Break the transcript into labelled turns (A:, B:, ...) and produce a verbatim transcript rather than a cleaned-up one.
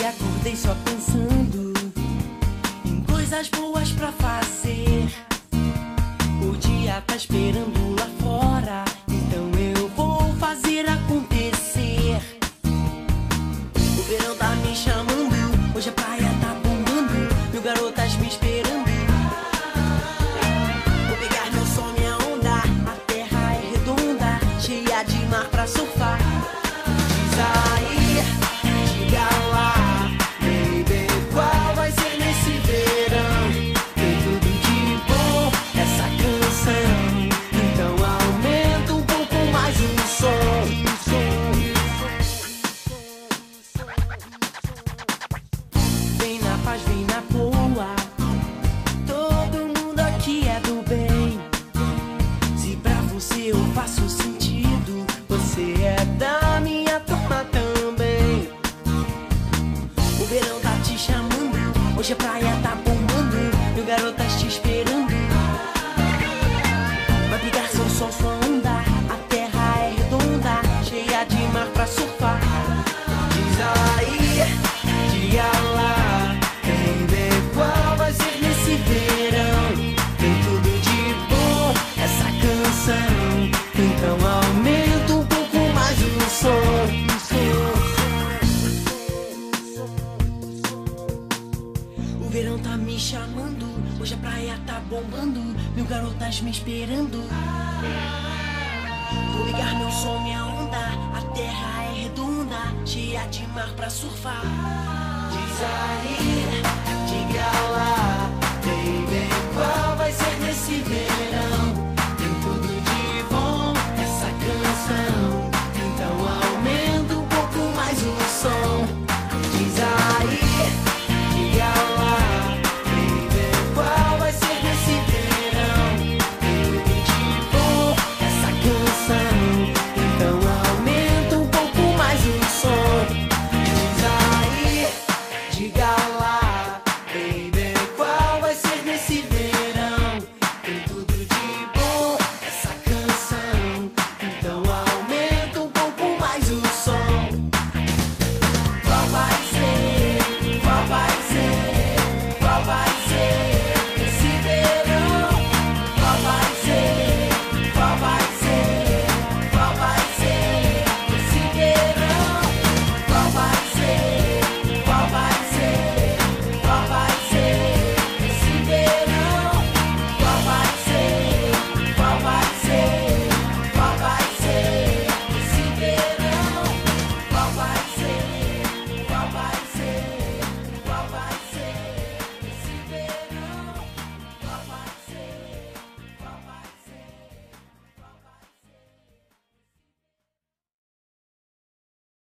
A: acordei só pensando em coisas boas pra fazer. O dia tá esperando lá fora, então eu vou fazer acontecer. O verão tá me chamando, hoje a praia tá bombando, mil garotas me esperando. Vou pegar meu som, minha onda, a terra é redonda, cheia de mar pra surfar. Diz aí, diga lá, baby, qual vai ser nesse verão? Tem tudo de bom essa canção, então aumenta um pouco mais o som. Vem na paz, vem na boa, todo mundo aqui é do bem. Se pra você eu faço sentido, você é da minha turma também. O verão tá te chamando, hoje a praia tá bombando, mil garotas te esperando. Vai pegar seu sol, sua onda, a terra é redonda, cheia de mar pra surfar. Diz aí, diga lá, baby, qual vai ser nesse verão? Tem tudo de bom essa canção, então aumenta um pouco mais o som. O verão tá me chamando, hoje a praia tá bombando, mil garotas me esperando. Vou ligar meu som, minha onda, a terra é redonda, cheia de mar pra surfar. Diz aí.